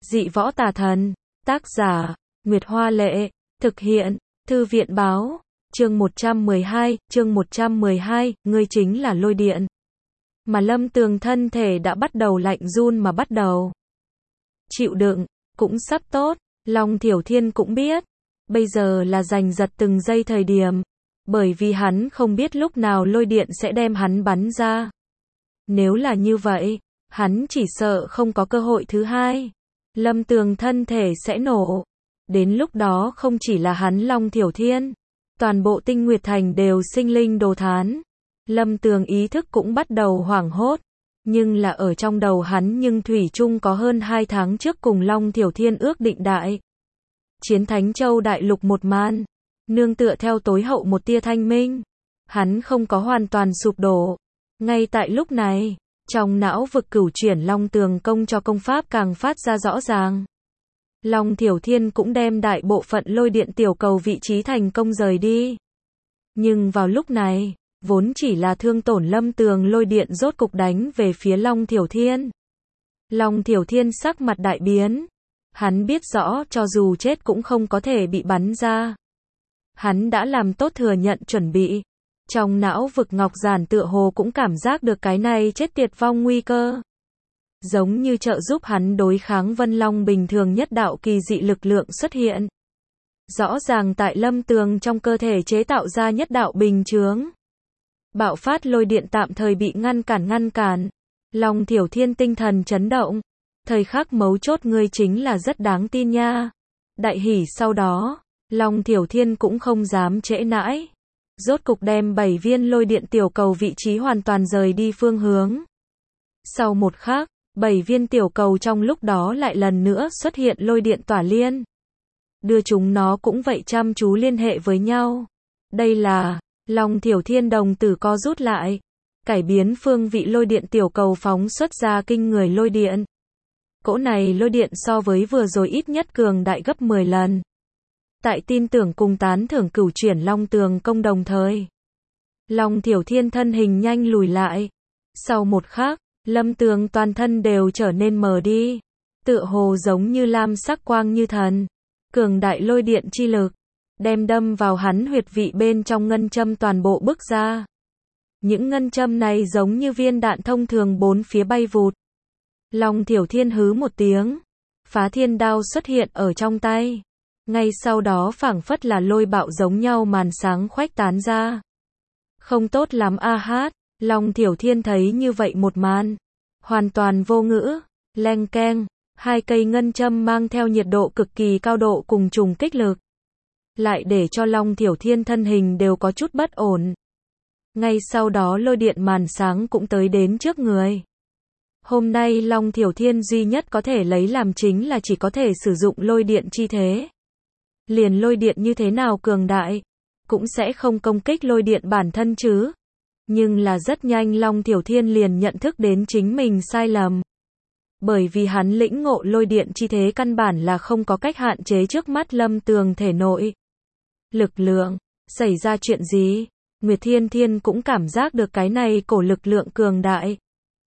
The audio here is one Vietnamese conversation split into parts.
Dị võ tà thần. Tác giả, Nguyệt Hoa Lệ. Thực hiện, Thư viện Báo. Chương 112, ngươi chính là lôi điện. Mà Lâm Tường thân thể đã bắt đầu lạnh run mà bắt đầu chịu đựng, cũng sắp tốt. Long Thiểu Thiên cũng biết, bây giờ là giành giật từng giây thời điểm, bởi vì hắn không biết lúc nào lôi điện sẽ đem hắn bắn ra. Nếu là như vậy, hắn chỉ sợ không có cơ hội thứ hai. Lâm Tường thân thể sẽ nổ. Đến lúc đó không chỉ là hắn Long Thiểu Thiên, toàn bộ Tinh Nguyệt Thành đều sinh linh đồ thán. Lâm Tường ý thức cũng bắt đầu hoảng hốt, nhưng là ở trong đầu hắn nhưng thủy chung có hơn 2 tháng trước cùng Long Thiểu Thiên ước định đại chiến Thánh Châu đại lục một màn, nương tựa theo tối hậu một tia thanh minh, hắn không có hoàn toàn sụp đổ. Ngay tại lúc này, trong não vực cửu chuyển Long Tường công cho công pháp càng phát ra rõ ràng. Long Thiểu Thiên cũng đem đại bộ phận lôi điện tiểu cầu vị trí thành công rời đi. Nhưng vào lúc này, vốn chỉ là thương tổn Lâm Tường lôi điện rốt cục đánh về phía Long Thiểu Thiên. Long Thiểu Thiên sắc mặt đại biến. Hắn biết rõ cho dù chết cũng không có thể bị bắn ra. Hắn đã làm tốt thừa nhận chuẩn bị. Trong não vực Ngọc Giản tựa hồ cũng cảm giác được cái này chết tiệt vong nguy cơ. Giống như trợ giúp hắn đối kháng Vân Long bình thường nhất đạo kỳ dị lực lượng xuất hiện. Rõ ràng tại Lâm Tường trong cơ thể chế tạo ra nhất đạo bình chướng. Bạo phát lôi điện tạm thời bị ngăn cản. Long Thiểu Thiên tinh thần chấn động. Thời khắc mấu chốt ngươi chính là rất đáng tin nha. Đại hỉ sau đó, Long Thiểu Thiên cũng không dám trễ nãi. Rốt cục đem 7 viên lôi điện tiểu cầu vị trí hoàn toàn rời đi phương hướng. Sau một khắc, 7 viên tiểu cầu trong lúc đó lại lần nữa xuất hiện lôi điện tỏa liên. Đưa chúng nó cũng vậy chăm chú liên hệ với nhau. Đây là, Long Thiểu Thiên đồng tử co rút lại. Cải biến phương vị lôi điện tiểu cầu phóng xuất ra kinh người lôi điện. Cỗ này lôi điện so với vừa rồi ít nhất cường đại gấp 10 lần. Tại tin tưởng cùng tán thưởng cửu chuyển Long Tường công đồng thời, Long Thiểu Thiên thân hình nhanh lùi lại. Sau một khắc, Lâm Tường toàn thân đều trở nên mờ đi, tựa hồ giống như lam sắc quang như thần. Cường đại lôi điện chi lực đem đâm vào hắn huyệt vị bên trong ngân châm toàn bộ bức ra. Những ngân châm này giống như viên đạn thông thường bốn phía bay vụt. Long Thiểu Thiên hứ một tiếng, Phá Thiên Đao xuất hiện ở trong tay. Ngay sau đó phảng phất là lôi bạo giống nhau màn sáng khuếch tán ra. Không tốt lắm a hát, Long Thiểu Thiên thấy như vậy một màn, hoàn toàn vô ngữ. Leng keng, 2 cây ngân châm mang theo nhiệt độ cực kỳ cao độ cùng trùng kích lực, lại để cho Long Thiểu Thiên thân hình đều có chút bất ổn. Ngay sau đó lôi điện màn sáng cũng tới đến trước người. Hôm nay Long Thiểu Thiên duy nhất có thể lấy làm chính là chỉ có thể sử dụng lôi điện chi thế. Liền lôi điện như thế nào cường đại, cũng sẽ không công kích lôi điện bản thân chứ. Nhưng là rất nhanh Long Thiểu Thiên liền nhận thức đến chính mình sai lầm. Bởi vì hắn lĩnh ngộ lôi điện chi thế căn bản là không có cách hạn chế trước mắt Lâm Tường thể nội lực lượng. Xảy ra chuyện gì? Nguyệt Thiên Thiên cũng cảm giác được cái này cổ lực lượng cường đại.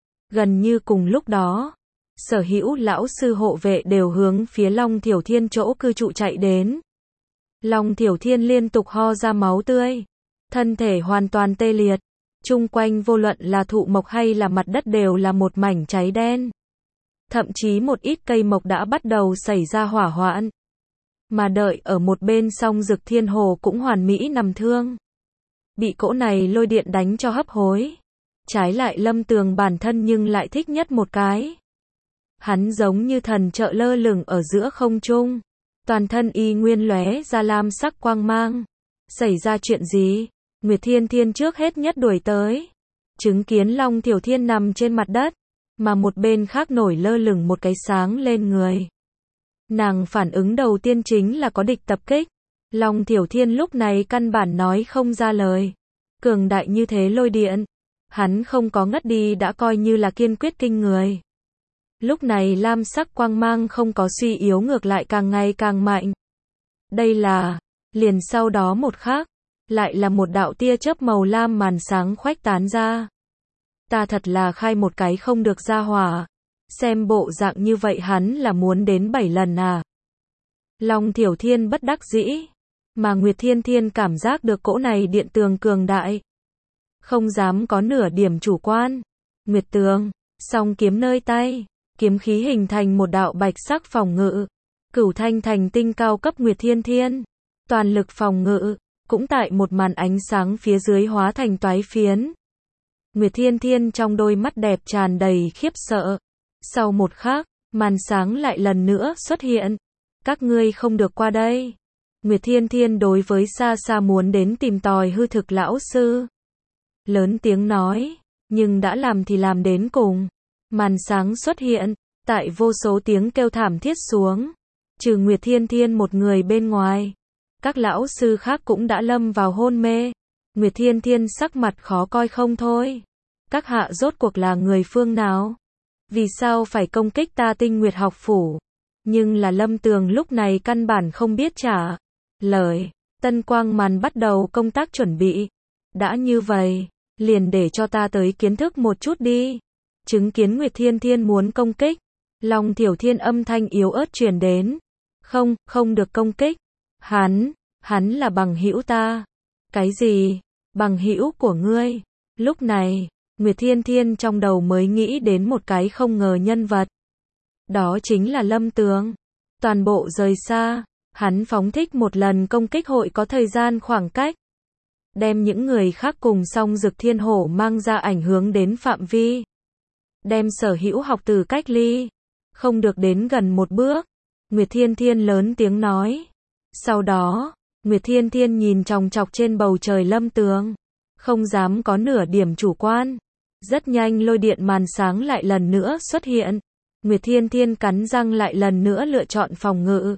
Gần như cùng lúc đó, sở hữu lão sư hộ vệ đều hướng phía Long Thiểu Thiên chỗ cư trụ chạy đến. Long Thiểu Thiên liên tục ho ra máu tươi, thân thể hoàn toàn tê liệt, chung quanh vô luận là thụ mộc hay là mặt đất đều là một mảnh cháy đen. Thậm chí một ít cây mộc đã bắt đầu xảy ra hỏa hoạn. Mà đợi ở một bên Song Dực Thiên Hồ cũng hoàn mỹ nằm thương. Bị cỗ này lôi điện đánh cho hấp hối. Trái lại Lâm Tường bản thân nhưng lại thích nhất một cái. Hắn giống như thần trợ lơ lửng ở giữa không trung. Toàn thân y nguyên lóe ra lam sắc quang mang. Xảy ra chuyện gì? Nguyệt Thiên Thiên trước hết nhất đuổi tới. Chứng kiến Long Thiểu Thiên nằm trên mặt đất, mà một bên khác nổi lơ lửng một cái sáng lên người. Nàng phản ứng đầu tiên chính là có địch tập kích. Long Thiểu Thiên lúc này căn bản nói không ra lời. Cường đại như thế lôi điện, hắn không có ngất đi đã coi như là kiên quyết kinh người. Lúc này lam sắc quang mang không có suy yếu, ngược lại càng ngày càng mạnh. Đây là, liền sau đó một khắc, lại là một đạo tia chớp màu lam màn sáng khuếch tán ra. Ta thật là khai một cái không được ra hỏa. Xem bộ dạng như vậy hắn là muốn đến 7 lần à? Long Thiểu Thiên bất đắc dĩ, mà Nguyệt Thiên Thiên cảm giác được cỗ này điện tường cường đại. Không dám có nửa điểm chủ quan. Nguyệt tường, song kiếm nơi tay, kiếm khí hình thành một đạo bạch sắc phòng ngự. Cửu thanh thành tinh cao cấp Nguyệt Thiên Thiên, toàn lực phòng ngự, cũng tại một màn ánh sáng phía dưới hóa thành toái phiến. Nguyệt Thiên Thiên trong đôi mắt đẹp tràn đầy khiếp sợ. Sau một khắc, màn sáng lại lần nữa xuất hiện. Các ngươi không được qua đây. Nguyệt Thiên Thiên đối với xa xa muốn đến tìm tòi hư thực lão sư. Lớn tiếng nói, nhưng đã làm thì làm đến cùng. Màn sáng xuất hiện, tại vô số tiếng kêu thảm thiết xuống. Trừ Nguyệt Thiên Thiên một người bên ngoài. Các lão sư khác cũng đã lâm vào hôn mê. Nguyệt Thiên Thiên sắc mặt khó coi không thôi. Các hạ rốt cuộc là người phương nào? Vì sao phải công kích ta Tinh Nguyệt học phủ? Nhưng là Lâm Tường lúc này căn bản không biết trả lời. Tân Quang Màn bắt đầu công tác chuẩn bị. Đã như vậy, liền để cho ta tới kiến thức một chút đi. Chứng kiến Nguyệt Thiên Thiên muốn công kích. Long Thiểu Thiên âm thanh yếu ớt truyền đến. Không được công kích. Hắn là bằng hữu ta. Cái gì? Bằng hữu của ngươi? Lúc này, Nguyệt Thiên Thiên trong đầu mới nghĩ đến một cái không ngờ nhân vật. Đó chính là Lâm Tường. Toàn bộ rời xa, hắn phóng thích một lần công kích hội có thời gian khoảng cách. Đem những người khác cùng song Dực Thiên Hổ mang ra ảnh hưởng đến phạm vi. Đem sở hữu học tử cách ly. Không được đến gần một bước. Nguyệt Thiên Thiên lớn tiếng nói. Sau đó, Nguyệt Thiên Thiên nhìn chòng chọc trên bầu trời Lâm Tường. Không dám có nửa điểm chủ quan. Rất nhanh lôi điện màn sáng lại lần nữa xuất hiện. Nguyệt Thiên Thiên cắn răng lại lần nữa lựa chọn phòng ngự.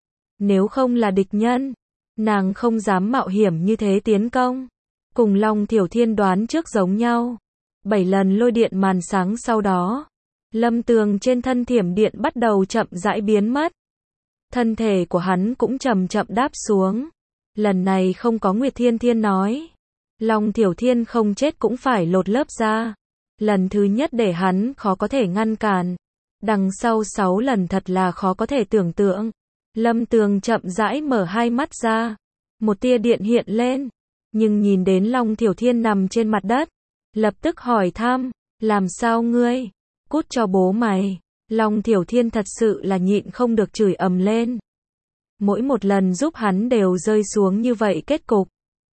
Nếu không là địch nhân, nàng không dám mạo hiểm như thế tiến công. Cùng Long Thiểu Thiên đoán trước giống nhau. 7 lần lôi điện màn sáng sau đó, Lâm Tường trên thân thiểm điện bắt đầu chậm rãi biến mất. Thân thể của hắn cũng chậm chậm đáp xuống. Lần này không có Nguyệt Thiên Thiên nói. Long Thiểu Thiên không chết cũng phải lột lớp ra. Lần thứ nhất để hắn khó có thể ngăn cản. Đằng sau 6 lần thật là khó có thể tưởng tượng. Lâm Tường chậm rãi mở hai mắt ra. Một tia điện hiện lên. Nhưng nhìn đến Long Thiểu Thiên nằm trên mặt đất. Lập tức hỏi thăm. Làm sao ngươi? Cút cho bố mày. Long Thiểu Thiên thật sự là nhịn không được chửi ầm lên. Mỗi một lần giúp hắn đều rơi xuống như vậy kết cục.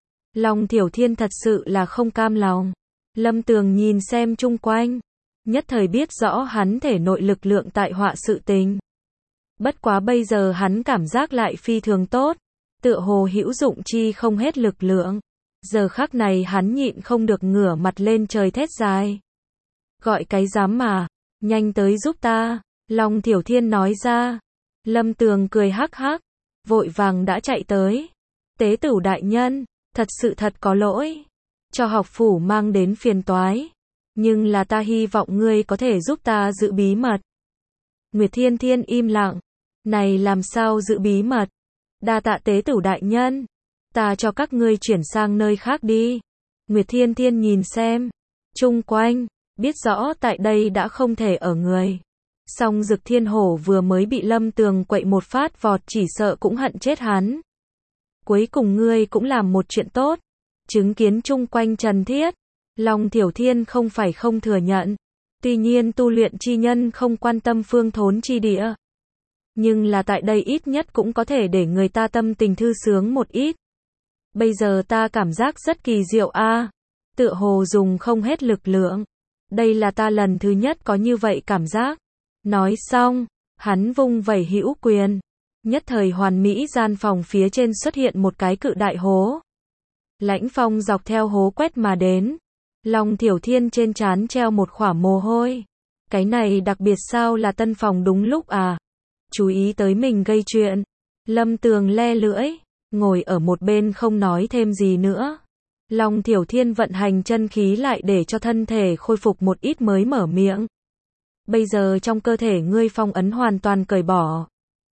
Long Thiểu Thiên thật sự là không cam lòng. Lâm Tường nhìn xem chung quanh. Nhất thời biết rõ hắn thể nội lực lượng tại họa sự tình. Bất quá bây giờ hắn cảm giác lại phi thường tốt. Tựa hồ hữu dụng chi không hết lực lượng. Giờ khắc này hắn nhịn không được ngửa mặt lên trời thét dài. Gọi cái dám mà. Nhanh tới giúp ta. Long Thiểu Thiên nói ra. Lâm Tường cười hắc hắc. Vội vàng đã chạy tới. Tế Tửu đại nhân. Thật có lỗi. Cho học phủ mang đến phiền toái. Nhưng là ta hy vọng ngươi có thể giúp ta giữ bí mật. Nguyệt Thiên Thiên im lặng. Này làm sao giữ bí mật? Đa tạ Tế Tửu đại nhân. Ta cho các ngươi chuyển sang nơi khác đi. Nguyệt Thiên Thiên nhìn xem. Chung quanh. Biết rõ tại đây đã không thể ở người. Song Dực Thiên Hổ vừa mới bị Lâm Tường quậy một phát vọt chỉ sợ cũng hận chết hắn. Cuối cùng ngươi cũng làm một chuyện tốt. Chứng kiến chung quanh trần thiết. Long Thiểu Thiên không phải không thừa nhận. Tuy nhiên tu luyện chi nhân không quan tâm phương thốn chi địa. Nhưng là tại đây ít nhất cũng có thể để người ta tâm tình thư sướng một ít. Bây giờ ta cảm giác rất kỳ diệu a. Tựa hồ dùng không hết lực lượng. Đây là ta lần thứ nhất có như vậy cảm giác. Nói xong, hắn vung vẩy hữu quyền. Nhất thời hoàn mỹ gian phòng phía trên xuất hiện một cái cự đại hố. Lãnh phong dọc theo hố quét mà đến. Long Thiểu Thiên trên trán treo một khỏa mồ hôi. Cái này đặc biệt sao là tân phòng đúng lúc à? Chú ý tới mình gây chuyện. Lâm Tường le lưỡi. Ngồi ở một bên không nói thêm gì nữa. Long Thiểu Thiên vận hành chân khí lại để cho thân thể khôi phục một ít mới mở miệng. Bây giờ trong cơ thể ngươi phong ấn hoàn toàn cởi bỏ.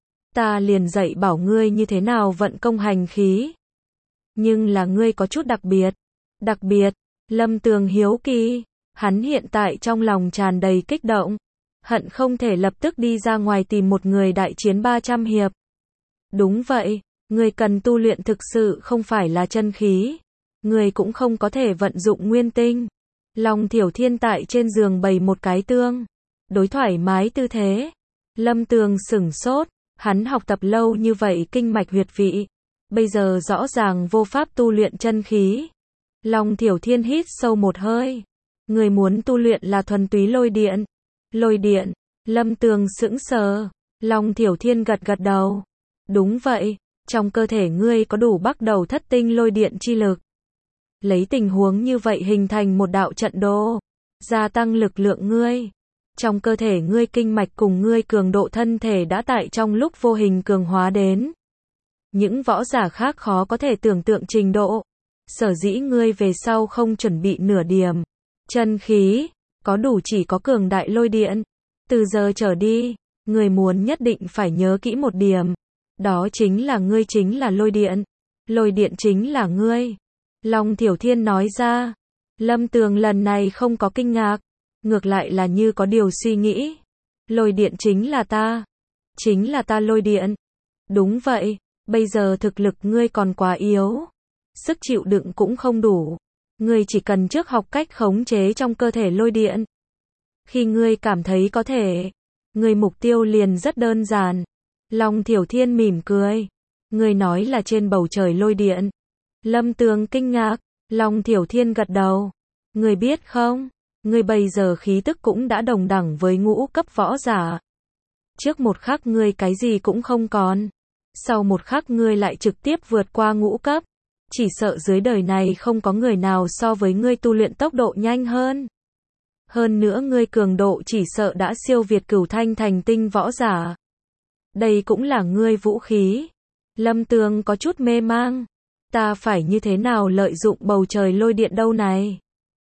Ta liền dạy bảo ngươi như thế nào vận công hành khí. Nhưng là ngươi có chút đặc biệt. Đặc biệt, Lâm Tường hiếu kỳ. Hắn hiện tại trong lòng tràn đầy kích động. hận không thể lập tức đi ra ngoài tìm một người đại chiến 300 hiệp. Đúng vậy, người cần tu luyện thực sự không phải là chân khí. Người cũng không có thể vận dụng nguyên tinh. Long Thiểu Thiên tại trên giường bày một cái tương đối thoải mái tư thế. Lâm Tường sửng sốt, hắn học tập lâu như vậy kinh mạch huyệt vị, bây giờ rõ ràng vô pháp tu luyện chân khí. Long Thiểu Thiên hít sâu một hơi. Người muốn tu luyện là thuần túy lôi điện. Lôi điện, Lâm Tường sững sờ. Long Thiểu Thiên gật gật đầu. Đúng vậy, trong cơ thể ngươi có đủ bắt đầu thất tinh lôi điện chi lực. Lấy tình huống như vậy hình thành một đạo trận đồ, gia tăng lực lượng ngươi. Trong cơ thể ngươi kinh mạch cùng ngươi cường độ thân thể đã tại trong lúc vô hình cường hóa đến. Những võ giả khác khó có thể tưởng tượng trình độ. Sở dĩ ngươi về sau không chuẩn bị nửa điểm chân khí, có đủ chỉ có cường đại lôi điện. Từ giờ trở đi, ngươi muốn nhất định phải nhớ kỹ một điểm. Đó chính là ngươi chính là lôi điện. Lôi điện chính là ngươi. Long Thiểu Thiên nói ra. Lâm Tường lần này không có kinh ngạc, ngược lại là như có điều suy nghĩ. Lôi điện chính là ta. Chính là ta lôi điện. Đúng vậy, bây giờ thực lực ngươi còn quá yếu. Sức chịu đựng cũng không đủ. Ngươi chỉ cần trước học cách khống chế trong cơ thể lôi điện. Khi ngươi cảm thấy có thể, ngươi mục tiêu liền rất đơn giản. Long Thiểu Thiên mỉm cười. Ngươi nói là trên bầu trời lôi điện. Lâm Tường kinh ngạc. Long Thiểu Thiên gật đầu. Ngươi biết không, ngươi bây giờ khí tức cũng đã đồng đẳng với ngũ cấp võ giả. Trước một khắc ngươi cái gì cũng không còn. Sau một khắc ngươi lại trực tiếp vượt qua ngũ cấp. Chỉ sợ dưới đời này không có người nào so với ngươi tu luyện tốc độ nhanh hơn. Hơn nữa ngươi cường độ chỉ sợ đã siêu việt cửu thanh thành tinh võ giả. Đây cũng là ngươi vũ khí. Lâm Tường có chút mê mang. Ta phải như thế nào lợi dụng bầu trời lôi điện đâu này?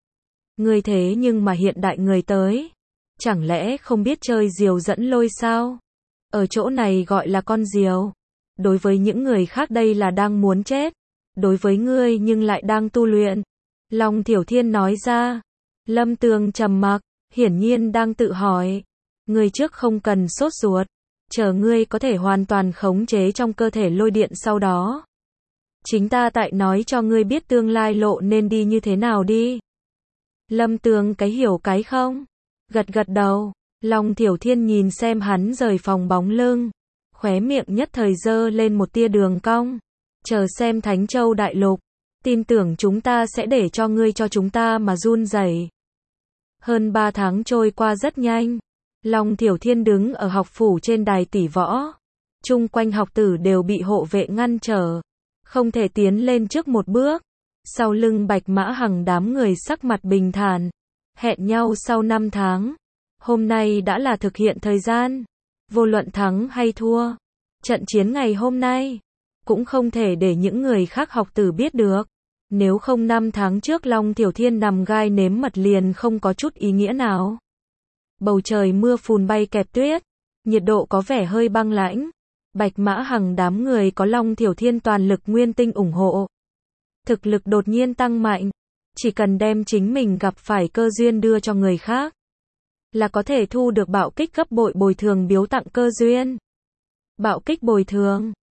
Ngươi thế nhưng mà hiện đại người tới. Chẳng lẽ không biết chơi diều dẫn lôi sao? Ở chỗ này gọi là con diều. Đối với những người khác đây là đang muốn chết. Đối với ngươi nhưng lại đang tu luyện. Long Thiểu Thiên nói ra. Lâm Tường trầm mặc, hiển nhiên đang tự hỏi. Ngươi trước không cần sốt ruột. Chờ ngươi có thể hoàn toàn khống chế trong cơ thể lôi điện sau đó. Chính ta tại nói cho ngươi biết tương lai lộ nên đi như thế nào đi. Lâm Tường cái hiểu cái không? Gật gật đầu. Long Thiểu Thiên nhìn xem hắn rời phòng bóng lưng. Khóe miệng nhất thời dơ lên một tia đường cong. Chờ xem Thánh Châu Đại Lục. Tin tưởng chúng ta sẽ để cho ngươi cho chúng ta mà run rẩy. Hơn 3 tháng trôi qua rất nhanh. Long Thiểu Thiên đứng ở học phủ trên đài tỷ võ. Chung quanh học tử đều bị hộ vệ ngăn trở. Không thể tiến lên trước một bước. Sau lưng Bạch Mã Hằng đám người sắc mặt bình thản. Hẹn nhau sau 5 tháng. Hôm nay đã là thực hiện thời gian. Vô luận thắng hay thua. Trận chiến ngày hôm nay. Cũng không thể để những người khác học tử biết được. Nếu không 5 tháng trước Long Thiểu Thiên nằm gai nếm mật liền không có chút ý nghĩa nào. Bầu trời mưa phùn bay kẹp tuyết. Nhiệt độ có vẻ hơi băng lãnh. Bạch Mã Hằng đám người có Long Thiểu Thiên toàn lực nguyên tinh ủng hộ. Thực lực đột nhiên tăng mạnh. Chỉ cần đem chính mình gặp phải cơ duyên đưa cho người khác. Là có thể thu được bạo kích gấp bội bồi thường biếu tặng cơ duyên. Bạo kích bồi thường.